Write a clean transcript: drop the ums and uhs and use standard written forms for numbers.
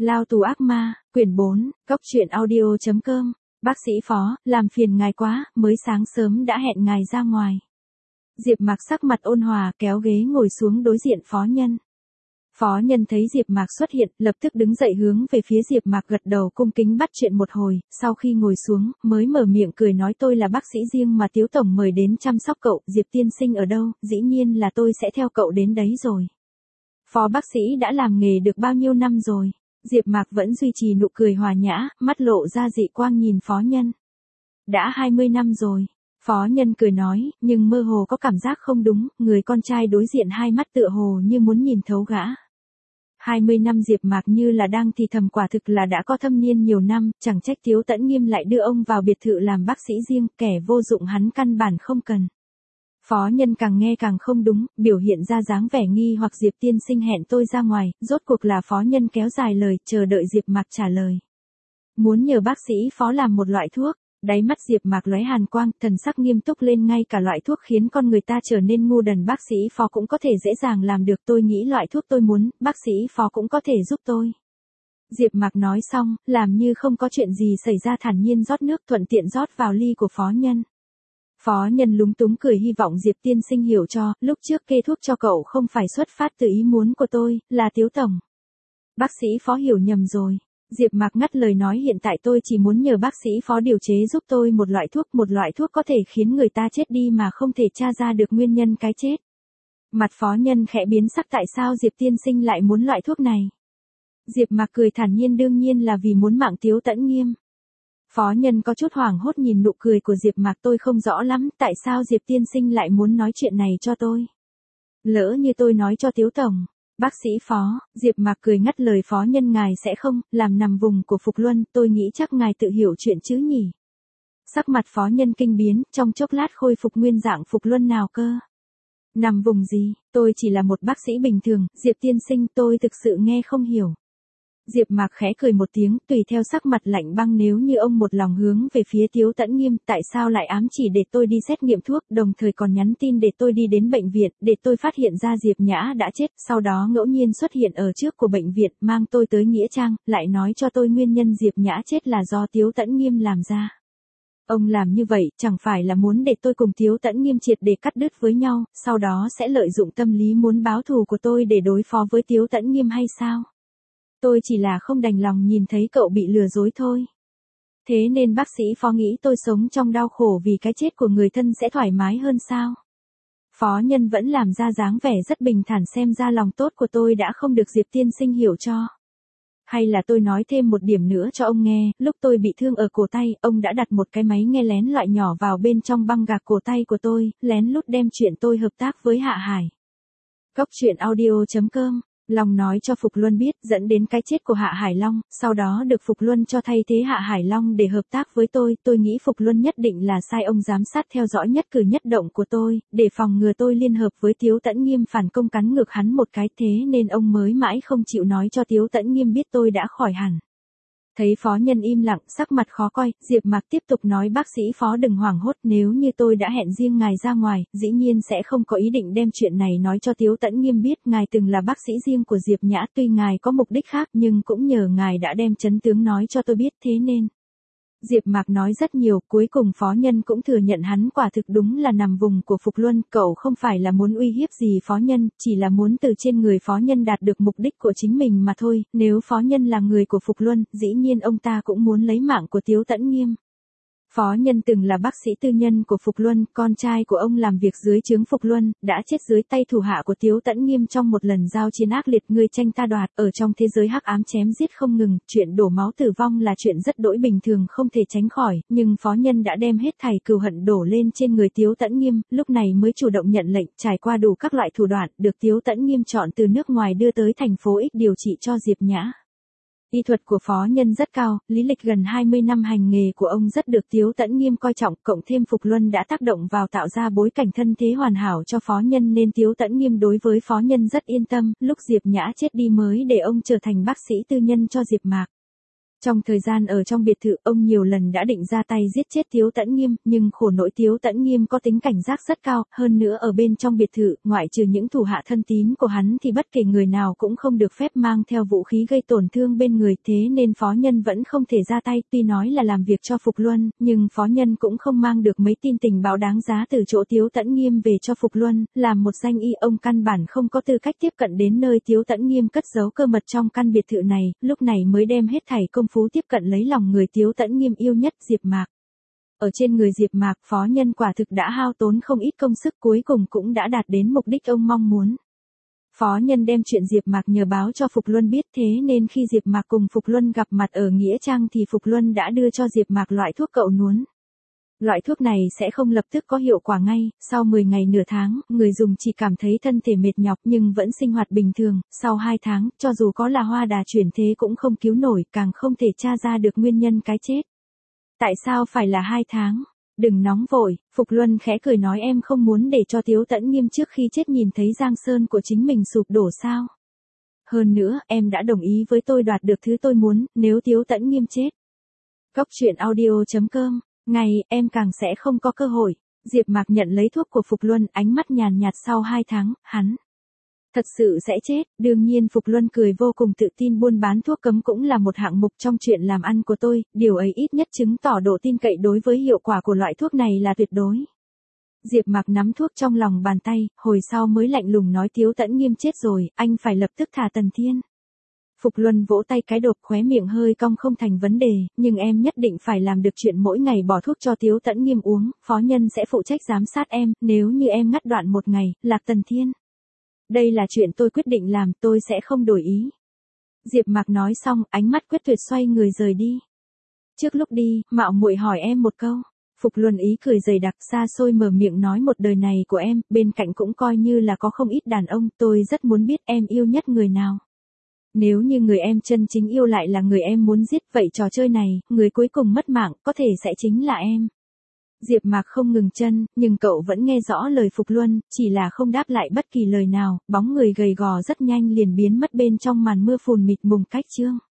Lao tù ác ma, quyển 4, Cốc truyện audio.com. Bác sĩ Phó, làm phiền ngài quá, mới sáng sớm đã hẹn ngài ra ngoài. Diệp Mạc sắc mặt ôn hòa kéo ghế ngồi xuống đối diện Phó Nhân. Phó Nhân thấy Diệp Mạc xuất hiện, lập tức đứng dậy hướng về phía Diệp Mạc gật đầu cung kính bắt chuyện một hồi, sau khi ngồi xuống, mới mở miệng cười nói tôi là bác sĩ riêng mà Tiếu Tổng mời đến chăm sóc cậu, Diệp tiên sinh ở đâu, dĩ nhiên là tôi sẽ theo cậu đến đấy rồi. Phó bác sĩ đã làm nghề được bao nhiêu năm rồi? Diệp Mạc vẫn duy trì nụ cười hòa nhã, mắt lộ ra dị quang nhìn Phó Nhân. Đã 20 năm rồi. Phó Nhân cười nói, nhưng mơ hồ có cảm giác không đúng, người con trai đối diện hai mắt tựa hồ như muốn nhìn thấu gã. 20 năm Diệp Mạc như là đang thì thầm quả thực là đã có thâm niên nhiều năm, chẳng trách Tiếu Tẫn Nghiêm lại đưa ông vào biệt thự làm bác sĩ riêng, kẻ vô dụng hắn căn bản không cần. Phó Nhân càng nghe càng không đúng, biểu hiện ra dáng vẻ nghi hoặc Diệp tiên sinh hẹn tôi ra ngoài, rốt cuộc là Phó Nhân kéo dài lời, chờ đợi Diệp Mạc trả lời. Muốn nhờ bác sĩ Phó làm một loại thuốc. Đáy mắt Diệp Mạc lóe hàn quang, thần sắc nghiêm túc lên ngay cả loại thuốc khiến con người ta trở nên ngu đần bác sĩ Phó cũng có thể dễ dàng làm được tôi nghĩ loại thuốc tôi muốn, bác sĩ Phó cũng có thể giúp tôi. Diệp Mạc nói xong, làm như không có chuyện gì xảy ra thản nhiên rót nước thuận tiện rót vào ly của Phó Nhân. Phó Nhân lúng túng cười hy vọng Diệp tiên sinh hiểu cho, lúc trước kê thuốc cho cậu không phải xuất phát từ ý muốn của tôi, là Tiếu Tổng. Bác sĩ Phó hiểu nhầm rồi. Diệp Mạc ngắt lời nói hiện tại tôi chỉ muốn nhờ bác sĩ Phó điều chế giúp tôi một loại thuốc có thể khiến người ta chết đi mà không thể tra ra được nguyên nhân cái chết. Mặt Phó Nhân khẽ biến sắc tại sao Diệp tiên sinh lại muốn loại thuốc này? Diệp Mạc cười thản nhiên đương nhiên là vì muốn mạng Tiếu Tẫn Nghiêm. Phó Nhân có chút hoảng hốt nhìn nụ cười của Diệp Mạc tôi không rõ lắm tại sao Diệp tiên sinh lại muốn nói chuyện này cho tôi. Lỡ như tôi nói cho Tiếu Tổng. Bác sĩ Phó, Diệp Mạc cười ngắt lời Phó Nhân ngài sẽ không, làm nằm vùng của Phục Luân, tôi nghĩ chắc ngài tự hiểu chuyện chứ nhỉ. Sắc mặt Phó Nhân kinh biến, trong chốc lát khôi phục nguyên dạng Phục Luân nào cơ. Nằm vùng gì, tôi chỉ là một bác sĩ bình thường, Diệp tiên sinh tôi thực sự nghe không hiểu. Diệp Mạc khẽ cười một tiếng, tùy theo sắc mặt lạnh băng nếu như ông một lòng hướng về phía Tiếu Tẫn Nghiêm, tại sao lại ám chỉ để tôi đi xét nghiệm thuốc, đồng thời còn nhắn tin để tôi đi đến bệnh viện, để tôi phát hiện ra Diệp Nhã đã chết, sau đó ngẫu nhiên xuất hiện ở trước của bệnh viện, mang tôi tới nghĩa trang, lại nói cho tôi nguyên nhân Diệp Nhã chết là do Tiếu Tẫn Nghiêm làm ra. Ông làm như vậy, chẳng phải là muốn để tôi cùng Tiếu Tẫn Nghiêm triệt để cắt đứt với nhau, sau đó sẽ lợi dụng tâm lý muốn báo thù của tôi để đối phó với Tiếu Tẫn Nghiêm hay sao? Tôi chỉ là không đành lòng nhìn thấy cậu bị lừa dối thôi. Thế nên bác sĩ Phó nghĩ tôi sống trong đau khổ vì cái chết của người thân sẽ thoải mái hơn sao? Phó Nhân vẫn làm ra dáng vẻ rất bình thản xem ra lòng tốt của tôi đã không được Diệp tiên sinh hiểu cho. Hay là tôi nói thêm một điểm nữa cho ông nghe, lúc tôi bị thương ở cổ tay, ông đã đặt một cái máy nghe lén loại nhỏ vào bên trong băng gạc cổ tay của tôi, lén lút đem chuyện tôi hợp tác với Hạ Hải. Cốc truyện audio.com. Long nói cho Phục Luân biết dẫn đến cái chết của Hạ Hải Long, sau đó được Phục Luân cho thay thế Hạ Hải Long để hợp tác với tôi nghĩ Phục Luân nhất định là sai ông giám sát theo dõi nhất cử nhất động của tôi, để phòng ngừa tôi liên hợp với Tiếu Tẫn Nghiêm phản công cắn ngược hắn một cái thế nên ông mới mãi không chịu nói cho Tiếu Tẫn Nghiêm biết tôi đã khỏi hẳn. Thấy Phó Nhân im lặng, sắc mặt khó coi, Diệp Mạc tiếp tục nói bác sĩ Phó đừng hoảng hốt nếu như tôi đã hẹn riêng ngài ra ngoài, dĩ nhiên sẽ không có ý định đem chuyện này nói cho Tiếu Tẫn Nghiêm biết ngài từng là bác sĩ riêng của Diệp Nhã tuy ngài có mục đích khác nhưng cũng nhờ ngài đã đem chấn tướng nói cho tôi biết thế nên. Diệp Mạc nói rất nhiều, cuối cùng Phó Nhân cũng thừa nhận hắn quả thực đúng là nằm vùng của Phục Luân, cậu không phải là muốn uy hiếp gì Phó Nhân, chỉ là muốn từ trên người Phó Nhân đạt được mục đích của chính mình mà thôi, nếu Phó Nhân là người của Phục Luân, dĩ nhiên ông ta cũng muốn lấy mạng của Tiếu Tẫn Nghiêm. Phó Nhân từng là bác sĩ tư nhân của Phục Luân, con trai của ông làm việc dưới trướng Phục Luân, đã chết dưới tay thủ hạ của Tiếu Tẫn Nghiêm trong một lần giao chiến ác liệt ngươi tranh ta đoạt, ở trong thế giới hắc ám chém giết không ngừng, chuyện đổ máu tử vong là chuyện rất đỗi bình thường không thể tránh khỏi, nhưng Phó Nhân đã đem hết thảy cừu hận đổ lên trên người Tiếu Tẫn Nghiêm, lúc này mới chủ động nhận lệnh, trải qua đủ các loại thủ đoạn, được Tiếu Tẫn Nghiêm chọn từ nước ngoài đưa tới thành phố X điều trị cho Diệp Nhã. Y thuật của Phó Nhân rất cao, lý lịch gần 20 năm hành nghề của ông rất được Tiếu Tẫn Nghiêm coi trọng, cộng thêm Phục Luân đã tác động vào tạo ra bối cảnh thân thế hoàn hảo cho Phó Nhân nên Tiếu Tẫn Nghiêm đối với Phó Nhân rất yên tâm, lúc Diệp Nhã chết đi mới để ông trở thành bác sĩ tư nhân cho Diệp Mạc. Trong thời gian ở trong biệt thự, ông nhiều lần đã định ra tay giết chết Tiếu Tẫn Nghiêm, nhưng khổ nỗi Tiếu Tẫn Nghiêm có tính cảnh giác rất cao, hơn nữa ở bên trong biệt thự, ngoại trừ những thủ hạ thân tín của hắn thì bất kể người nào cũng không được phép mang theo vũ khí gây tổn thương bên người, thế nên phó nhân vẫn không thể ra tay, tuy nói là làm việc cho Phục Luân, nhưng phó nhân cũng không mang được mấy tin tình báo đáng giá từ chỗ Tiếu Tẫn Nghiêm về cho Phục Luân, làm một danh y ông căn bản không có tư cách tiếp cận đến nơi Tiếu Tẫn Nghiêm cất giấu cơ mật trong căn biệt thự này, lúc này mới đem hết thảy công phu tiếp cận lấy lòng người Tiếu Tẫn Nghiêm yêu nhất Diệp Mạc. Ở trên người Diệp Mạc, phó nhân quả thực đã hao tốn không ít công sức, cuối cùng cũng đã đạt đến mục đích ông mong muốn. Phó nhân đem chuyện Diệp Mạc nhờ báo cho Phục Luân biết, thế nên khi Diệp Mạc cùng Phục Luân gặp mặt ở Nghĩa Trang thì Phục Luân đã đưa cho Diệp Mạc loại thuốc cậu nuốt. Loại thuốc này sẽ không lập tức có hiệu quả ngay, sau 10 ngày nửa tháng, người dùng chỉ cảm thấy thân thể mệt nhọc nhưng vẫn sinh hoạt bình thường, sau 2 tháng, cho dù có là hoa đà chuyển thế cũng không cứu nổi, càng không thể tra ra được nguyên nhân cái chết. Tại sao phải là 2 tháng? Đừng nóng vội, Phục Luân khẽ cười nói, em không muốn để cho Tiếu Tẫn Nghiêm trước khi chết nhìn thấy giang sơn của chính mình sụp đổ sao? Hơn nữa, em đã đồng ý với tôi đoạt được thứ tôi muốn, nếu Tiếu Tẫn Nghiêm chết. Cốc truyện audio.com. Ngày, em càng sẽ không có cơ hội. Diệp Mạc nhận lấy thuốc của Phục Luân, ánh mắt nhàn nhạt, sau 2 tháng, hắn thật sự sẽ chết. Đương nhiên Phục Luân cười vô cùng tự tin, buôn bán thuốc cấm cũng là một hạng mục trong chuyện làm ăn của tôi, điều ấy ít nhất chứng tỏ độ tin cậy đối với hiệu quả của loại thuốc này là tuyệt đối. Diệp Mạc nắm thuốc trong lòng bàn tay, hồi sau mới lạnh lùng nói, Tiếu Tẫn Nghiêm chết rồi, anh phải lập tức thả Tần Thiên. Phục Luân vỗ tay cái đột, khóe miệng hơi cong, không thành vấn đề, nhưng em nhất định phải làm được chuyện mỗi ngày bỏ thuốc cho Tiếu Tẫn Nghiêm uống, phó nhân sẽ phụ trách giám sát em, nếu như em ngắt đoạn một ngày, lạc Tần Thiên. Đây là chuyện tôi quyết định làm, tôi sẽ không đổi ý. Diệp Mạc nói xong, ánh mắt quyết tuyệt xoay người rời đi. Trước lúc đi, mạo muội hỏi em một câu. Phục Luân ý cười dày đặc, xa xôi mở miệng nói, một đời này của em, bên cạnh cũng coi như là có không ít đàn ông, tôi rất muốn biết em yêu nhất người nào. Nếu như người em chân chính yêu lại là người em muốn giết, vậy trò chơi này, người cuối cùng mất mạng, có thể sẽ chính là em. Diệp Mạc không ngừng chân, nhưng cậu vẫn nghe rõ lời Phục Luân, chỉ là không đáp lại bất kỳ lời nào, bóng người gầy gò rất nhanh liền biến mất bên trong màn mưa phùn mịt mùng cách chương.